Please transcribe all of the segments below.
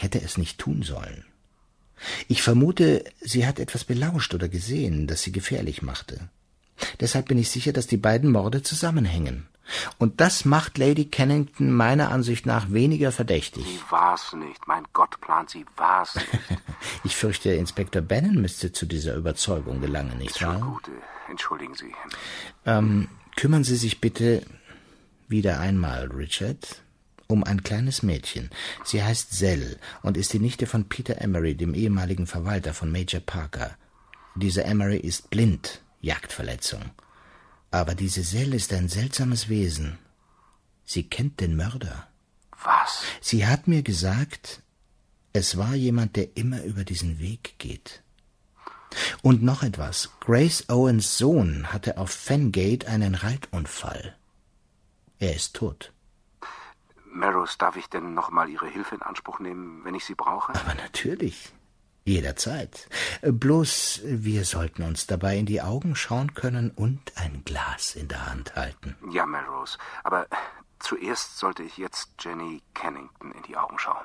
ich hätte es nicht tun sollen. Ich vermute, sie hat etwas belauscht oder gesehen, das sie gefährlich machte. Deshalb bin ich sicher, dass die beiden Morde zusammenhängen. Und das macht Lady Kennington meiner Ansicht nach weniger verdächtig. Sie war's nicht. Mein Gott, Plant, sie war's nicht. Ich fürchte, Inspektor Bannon müsste zu dieser Überzeugung gelangen, nicht wahr? Ist schon gut. Entschuldigen Sie. Kümmern Sie sich bitte wieder einmal, Richard, um ein kleines Mädchen. Sie heißt Zell und ist die Nichte von Peter Emery, dem ehemaligen Verwalter von Major Parker. Dieser Emery ist blind, Jagdverletzung. Aber diese Zell ist ein seltsames Wesen. Sie kennt den Mörder. Was? Sie hat mir gesagt, es war jemand, der immer über diesen Weg geht. Und noch etwas. Grace Owens' Sohn hatte auf Fengate einen Reitunfall. Er ist tot. Melrose, darf ich denn noch mal Ihre Hilfe in Anspruch nehmen, wenn ich sie brauche? Aber natürlich. Jederzeit. Bloß, wir sollten uns dabei in die Augen schauen können und ein Glas in der Hand halten. Ja, Melrose. Aber zuerst sollte ich jetzt Jenny Kennington in die Augen schauen.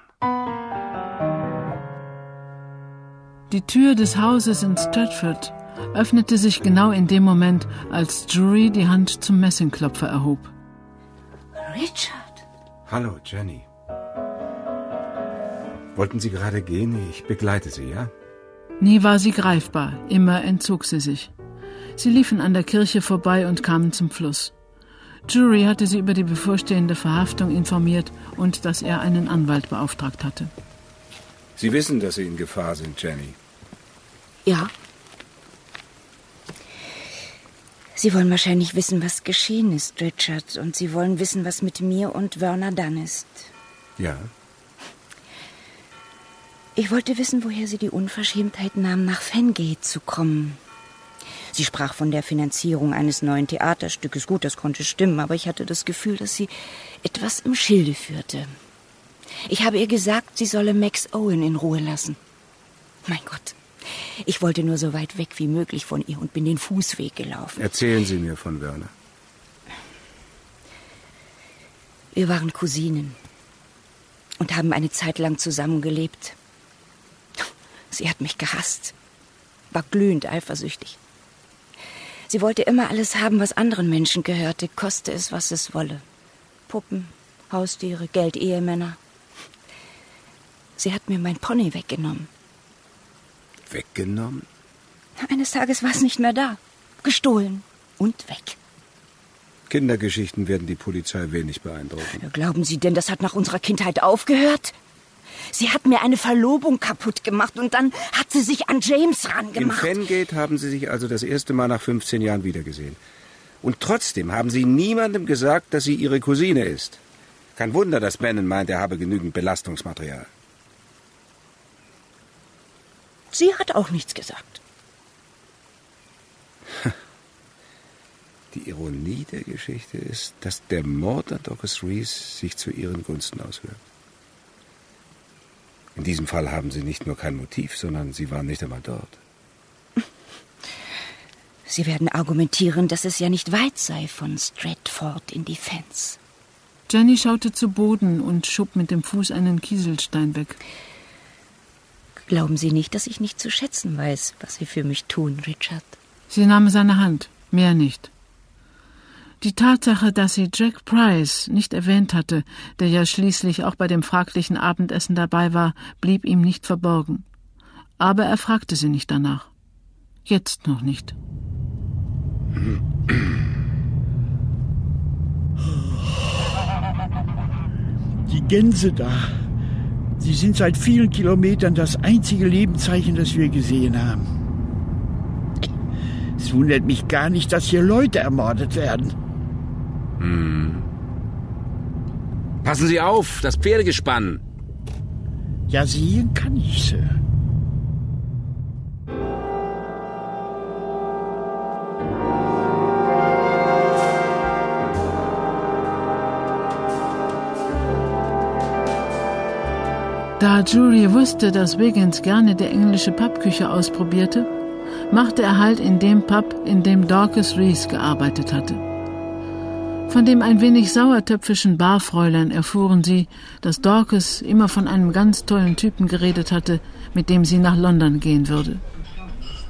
Die Tür des Hauses in Stratford öffnete sich genau in dem Moment, als Drury die Hand zum Messingklopfer erhob. Richard! Hallo, Jenny. Wollten Sie gerade gehen? Ich begleite Sie, ja? Nie war sie greifbar, immer entzog sie sich. Sie liefen an der Kirche vorbei und kamen zum Fluss. Drury hatte sie über die bevorstehende Verhaftung informiert und dass er einen Anwalt beauftragt hatte. Sie wissen, dass Sie in Gefahr sind, Jenny. Ja. Sie wollen wahrscheinlich wissen, was geschehen ist, Richard. Und Sie wollen wissen, was mit mir und Werner dann ist. Ja. Ich wollte wissen, woher Sie die Unverschämtheit nahmen, nach Fengate zu kommen. Sie sprach von der Finanzierung eines neuen Theaterstückes. Gut, das konnte stimmen, aber ich hatte das Gefühl, dass sie etwas im Schilde führte. Ich habe ihr gesagt, sie solle Max Owen in Ruhe lassen. Mein Gott, ich wollte nur so weit weg wie möglich von ihr und bin den Fußweg gelaufen. Erzählen Sie mir von Werner. Wir waren Cousinen und haben eine Zeit lang zusammengelebt. Sie hat mich gehasst, war glühend eifersüchtig. Sie wollte immer alles haben, was anderen Menschen gehörte, koste es, was es wolle. Puppen, Haustiere, Geld, Ehemänner. Sie hat mir mein Pony weggenommen. Weggenommen? Eines Tages war es nicht mehr da. Gestohlen und weg. Kindergeschichten werden die Polizei wenig beeindrucken. Glauben Sie denn, das hat nach unserer Kindheit aufgehört? Sie hat mir eine Verlobung kaputt gemacht und dann hat sie sich an James rangemacht. In Fengate haben Sie sich also das erste Mal nach 15 Jahren wiedergesehen. Und trotzdem haben Sie niemandem gesagt, dass sie Ihre Cousine ist. Kein Wunder, dass Bannon meint, er habe genügend Belastungsmaterial. Sie hat auch nichts gesagt. Die Ironie der Geschichte ist, dass der Mord an Dorcas Reese sich zu Ihren Gunsten auswirkt. In diesem Fall haben Sie nicht nur kein Motiv, sondern Sie waren nicht einmal dort. Sie werden argumentieren, dass es ja nicht weit sei von Stratford in die Fens. Jenny schaute zu Boden und schob mit dem Fuß einen Kieselstein weg. Glauben Sie nicht, dass ich nicht zu schätzen weiß, was Sie für mich tun, Richard? Sie nahm seine Hand, mehr nicht. Die Tatsache, dass sie Jack Price nicht erwähnt hatte, der ja schließlich auch bei dem fraglichen Abendessen dabei war, blieb ihm nicht verborgen. Aber er fragte sie nicht danach. Jetzt noch nicht. Die Gänse da. Sie sind seit vielen Kilometern das einzige Lebenszeichen, das wir gesehen haben. Es wundert mich gar nicht, dass hier Leute ermordet werden. Passen Sie auf, das Pferdegespann. Ja, sehen kann ich sie. Da Drury wusste, dass Wiggins gerne die englische Pubküche ausprobierte, machte er Halt in dem Pub, in dem Dorcas Reese gearbeitet hatte. Von dem ein wenig sauertöpfischen Barfräulein erfuhren sie, dass Dorcas immer von einem ganz tollen Typen geredet hatte, mit dem sie nach London gehen würde.